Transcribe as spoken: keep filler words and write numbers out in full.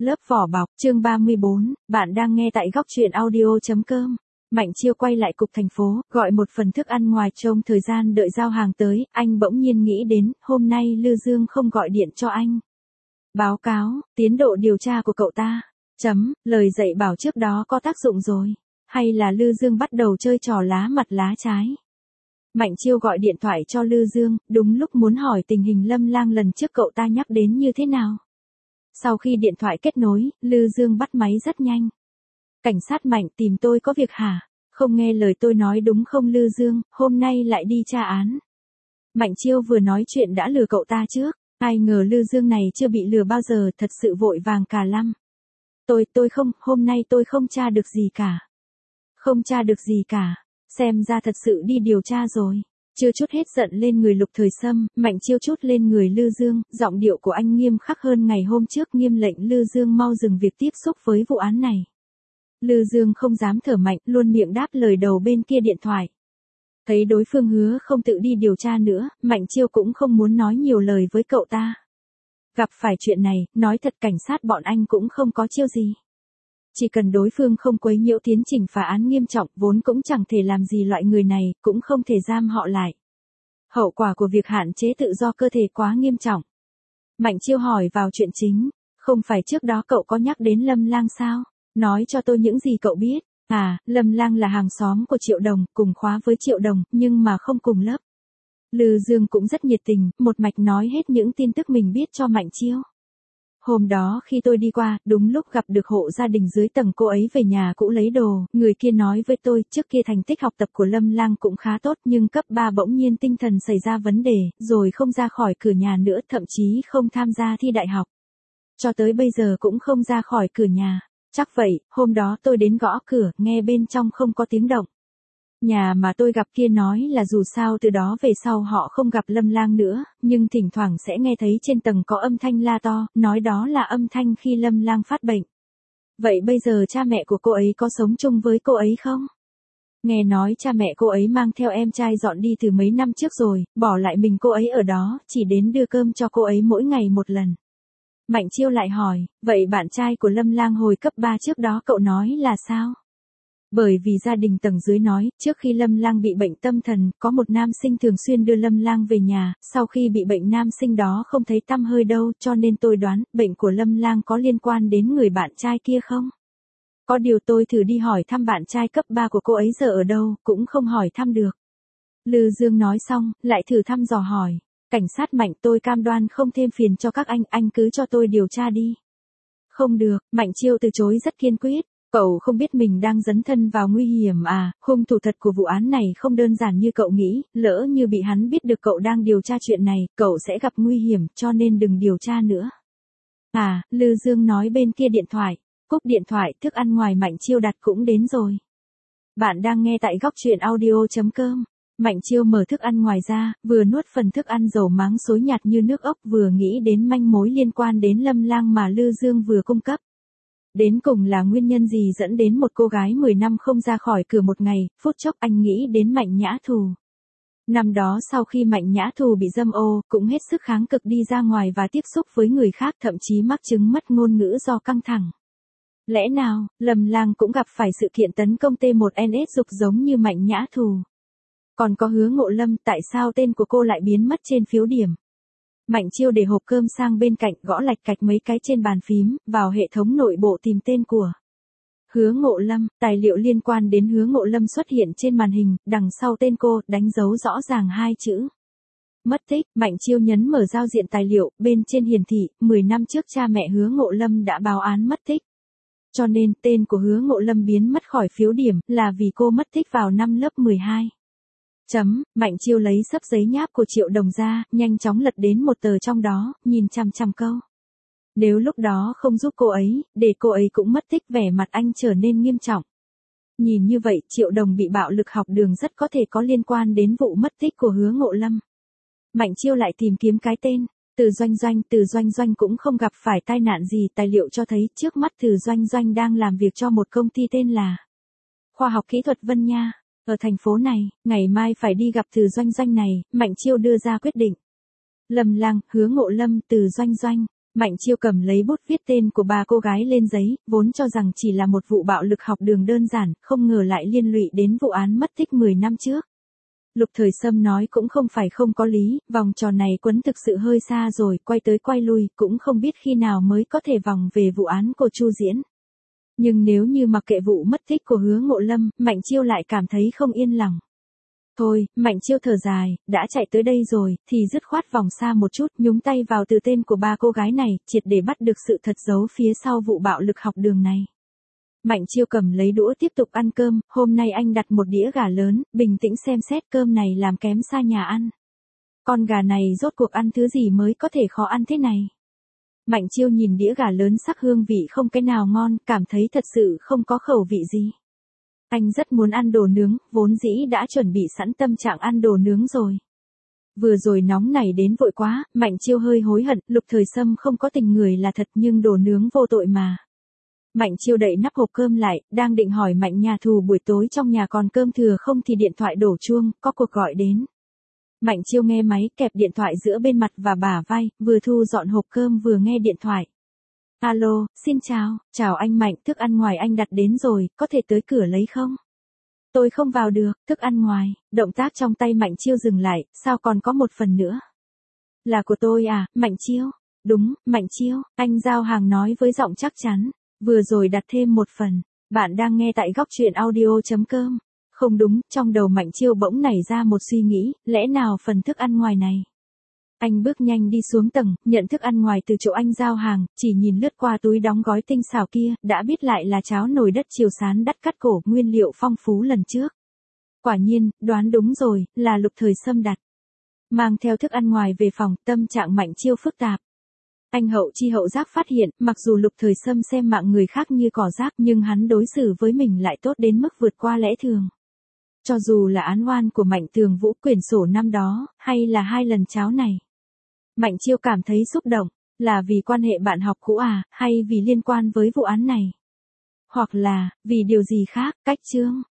Lớp vỏ bọc, chương ba mươi bốn, bạn đang nghe tại góc truyện audio chấm com. Mạnh Chiêu quay lại cục thành phố, gọi một phần thức ăn ngoài trông thời gian đợi giao hàng tới, anh bỗng nhiên nghĩ đến, hôm nay Lư Dương không gọi điện cho anh. Báo cáo, tiến độ điều tra của cậu ta. Chấm, lời dạy bảo trước đó có tác dụng rồi. Hay là Lư Dương bắt đầu chơi trò lá mặt lá trái. Mạnh Chiêu gọi điện thoại cho Lư Dương, đúng lúc muốn hỏi tình hình Lâm Lang lần trước cậu ta nhắc đến như thế nào. Sau khi điện thoại kết nối, Lư Dương bắt máy rất nhanh. Cảnh sát Mạnh tìm tôi có việc hả? Không nghe lời tôi nói đúng không Lư Dương, hôm nay lại đi tra án. Mạnh Chiêu vừa nói chuyện đã lừa cậu ta trước, ai ngờ Lư Dương này chưa bị lừa bao giờ, thật sự vội vàng cả lăm. Tôi, tôi không, hôm nay tôi không tra được gì cả. Không tra được gì cả, xem ra thật sự đi điều tra rồi. Chưa chút hết giận lên người Lục Thời Sâm, Mạnh Chiêu chút lên người Lư Dương, giọng điệu của anh nghiêm khắc hơn ngày hôm trước, nghiêm lệnh Lư Dương mau dừng việc tiếp xúc với vụ án này. Lư Dương không dám thở mạnh, luôn miệng đáp lời đầu bên kia điện thoại. Thấy đối phương hứa không tự đi điều tra nữa, Mạnh Chiêu cũng không muốn nói nhiều lời với cậu ta. Gặp phải chuyện này, nói thật cảnh sát bọn anh cũng không có chiêu gì. Chỉ cần đối phương không quấy nhiễu tiến trình phá án nghiêm trọng, vốn cũng chẳng thể làm gì loại người này, cũng không thể giam họ lại. Hậu quả của việc hạn chế tự do cơ thể quá nghiêm trọng. Mạnh Chiêu hỏi vào chuyện chính, không phải trước đó cậu có nhắc đến Lâm Lang sao? Nói cho tôi những gì cậu biết. À, Lâm Lang là hàng xóm của Triệu Đồng, cùng khóa với Triệu Đồng, nhưng mà không cùng lớp. Lư Dương cũng rất nhiệt tình, một mạch nói hết những tin tức mình biết cho Mạnh Chiêu. Hôm đó khi tôi đi qua, đúng lúc gặp được hộ gia đình dưới tầng cô ấy về nhà cũ lấy đồ, người kia nói với tôi, trước kia thành tích học tập của Lâm Lang cũng khá tốt nhưng cấp ba bỗng nhiên tinh thần xảy ra vấn đề, rồi không ra khỏi cửa nhà nữa, thậm chí không tham gia thi đại học. Cho tới bây giờ cũng không ra khỏi cửa nhà. Chắc vậy, hôm đó tôi đến gõ cửa, nghe bên trong không có tiếng động. Nhà mà tôi gặp kia nói là dù sao từ đó về sau họ không gặp Lâm Lang nữa, nhưng thỉnh thoảng sẽ nghe thấy trên tầng có âm thanh la to, nói đó là âm thanh khi Lâm Lang phát bệnh. Vậy bây giờ cha mẹ của cô ấy có sống chung với cô ấy không? Nghe nói cha mẹ cô ấy mang theo em trai dọn đi từ mấy năm trước rồi, bỏ lại mình cô ấy ở đó, chỉ đến đưa cơm cho cô ấy mỗi ngày một lần. Mạnh Chiêu lại hỏi, vậy bạn trai của Lâm Lang hồi cấp ba trước đó cậu nói là sao? Bởi vì gia đình tầng dưới nói, trước khi Lâm Lang bị bệnh tâm thần, có một nam sinh thường xuyên đưa Lâm Lang về nhà, sau khi bị bệnh nam sinh đó không thấy tăm hơi đâu, cho nên tôi đoán, bệnh của Lâm Lang có liên quan đến người bạn trai kia không? Có điều tôi thử đi hỏi thăm bạn trai cấp ba của cô ấy giờ ở đâu, cũng không hỏi thăm được. Lư Dương nói xong, lại thử thăm dò hỏi. Cảnh sát Mạnh, tôi cam đoan không thêm phiền cho các anh, anh cứ cho tôi điều tra đi. Không được, Mạnh Chiêu từ chối rất kiên quyết. Cậu không biết mình đang dấn thân vào nguy hiểm à, hung thủ thật của vụ án này không đơn giản như cậu nghĩ, lỡ như bị hắn biết được cậu đang điều tra chuyện này, cậu sẽ gặp nguy hiểm, cho nên đừng điều tra nữa. À, Lư Dương nói bên kia điện thoại, cúp điện thoại, thức ăn ngoài Mạnh Chiêu đặt cũng đến rồi. Bạn đang nghe tại góc truyện audio chấm com. Mạnh Chiêu mở thức ăn ngoài ra, vừa nuốt phần thức ăn dầu máng xối nhạt như nước ốc, vừa nghĩ đến manh mối liên quan đến Lâm Lang mà Lư Dương vừa cung cấp. Đến cùng là nguyên nhân gì dẫn đến một cô gái mười năm không ra khỏi cửa một ngày, phút chốc anh nghĩ đến Mạnh Nhã Thù. Năm đó sau khi Mạnh Nhã Thù bị dâm ô, cũng hết sức kháng cực đi ra ngoài và tiếp xúc với người khác, thậm chí mắc chứng mất ngôn ngữ do căng thẳng. Lẽ nào, Lâm Lang cũng gặp phải sự kiện tấn công T một N S dục giống như Mạnh Nhã Thù? Còn có Hứa Ngộ Lâm, tại sao tên của cô lại biến mất trên phiếu điểm? Mạnh Chiêu để hộp cơm sang bên cạnh, gõ lạch cạch mấy cái trên bàn phím, vào hệ thống nội bộ tìm tên của Hứa Ngộ Lâm, tài liệu liên quan đến Hứa Ngộ Lâm xuất hiện trên màn hình, đằng sau tên cô, đánh dấu rõ ràng hai chữ. Mất tích, Mạnh Chiêu nhấn mở giao diện tài liệu, bên trên hiển thị, mười năm trước cha mẹ Hứa Ngộ Lâm đã báo án mất tích. Cho nên, tên của Hứa Ngộ Lâm biến mất khỏi phiếu điểm, là vì cô mất tích vào năm lớp mười hai. Chấm, Mạnh Chiêu lấy xấp giấy nháp của Triệu Đồng ra, nhanh chóng lật đến một tờ trong đó, nhìn chằm chằm câu. Nếu lúc đó không giúp cô ấy, để cô ấy cũng mất tích, vẻ mặt anh trở nên nghiêm trọng. Nhìn như vậy, Triệu Đồng bị bạo lực học đường rất có thể có liên quan đến vụ mất tích của Hứa Ngộ Lâm. Mạnh Chiêu lại tìm kiếm cái tên, Từ Doanh Doanh, Từ Doanh Doanh cũng không gặp phải tai nạn gì, tài liệu cho thấy trước mắt Từ Doanh Doanh đang làm việc cho một công ty tên là Khoa học Kỹ thuật Vân Nha. Ở thành phố này, ngày mai phải đi gặp Từ Doanh Doanh này, Mạnh Chiêu đưa ra quyết định. Lâm Lang, Hứa Ngộ Lâm, Từ Doanh Doanh. Mạnh Chiêu cầm lấy bút viết tên của ba cô gái lên giấy, vốn cho rằng chỉ là một vụ bạo lực học đường đơn giản, không ngờ lại liên lụy đến vụ án mất tích mười năm trước. Lục Thời Sâm nói cũng không phải không có lý, vòng tròn này quấn thực sự hơi xa rồi, quay tới quay lui, cũng không biết khi nào mới có thể vòng về vụ án của Chu Diễn. Nhưng nếu như mặc kệ vụ mất tích của Hứa Ngộ Lâm, Mạnh Chiêu lại cảm thấy không yên lòng. Thôi, Mạnh Chiêu thở dài, đã chạy tới đây rồi, thì dứt khoát vòng xa một chút, nhúng tay vào từ tên của ba cô gái này, triệt để bắt được sự thật giấu phía sau vụ bạo lực học đường này. Mạnh Chiêu cầm lấy đũa tiếp tục ăn cơm, hôm nay anh đặt một đĩa gà lớn, bình tĩnh xem xét cơm này làm kém xa nhà ăn. Con gà này rốt cuộc ăn thứ gì mới có thể khó ăn thế này. Mạnh Chiêu nhìn đĩa gà lớn sắc hương vị không cái nào ngon, cảm thấy thật sự không có khẩu vị gì. Anh rất muốn ăn đồ nướng, vốn dĩ đã chuẩn bị sẵn tâm trạng ăn đồ nướng rồi. Vừa rồi nóng này đến vội quá, Mạnh Chiêu hơi hối hận, Lục Thời Sâm không có tình người là thật nhưng đồ nướng vô tội mà. Mạnh Chiêu đậy nắp hộp cơm lại, đang định hỏi Mạnh nhà thù buổi tối trong nhà còn cơm thừa không thì điện thoại đổ chuông, có cuộc gọi đến. Mạnh Chiêu nghe máy, kẹp điện thoại giữa bên mặt và bả vai, vừa thu dọn hộp cơm vừa nghe điện thoại. Alo, xin chào, chào anh Mạnh, thức ăn ngoài anh đặt đến rồi, có thể tới cửa lấy không? Tôi không vào được, thức ăn ngoài, động tác trong tay Mạnh Chiêu dừng lại, sao còn có một phần nữa? Là của tôi à, Mạnh Chiêu? Đúng, Mạnh Chiêu, anh giao hàng nói với giọng chắc chắn, vừa rồi đặt thêm một phần, bạn đang nghe tại góc truyện audio chấm com. Không đúng, trong đầu Mạnh Chiêu bỗng nảy ra một suy nghĩ, lẽ nào phần thức ăn ngoài này? Anh bước nhanh đi xuống tầng, nhận thức ăn ngoài từ chỗ anh giao hàng, chỉ nhìn lướt qua túi đóng gói tinh xảo kia, đã biết lại là cháo nồi đất chiều sán đắt cắt cổ, nguyên liệu phong phú lần trước. Quả nhiên, đoán đúng rồi, là Lục Thời Sâm đặt. Mang theo thức ăn ngoài về phòng, tâm trạng Mạnh Chiêu phức tạp. Anh hậu chi hậu giác phát hiện, mặc dù Lục Thời Sâm xem mạng người khác như cỏ rác nhưng hắn đối xử với mình lại tốt đến mức vượt qua lẽ thường. Cho dù là án oan của Mạnh Tường Vũ quyển sổ năm đó, hay là hai lần cháo này. Mạnh Chiêu cảm thấy xúc động, là vì quan hệ bạn học cũ à, hay vì liên quan với vụ án này? Hoặc là, vì điều gì khác, cách chương.